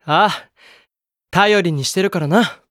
ああ、頼りにしてるからな。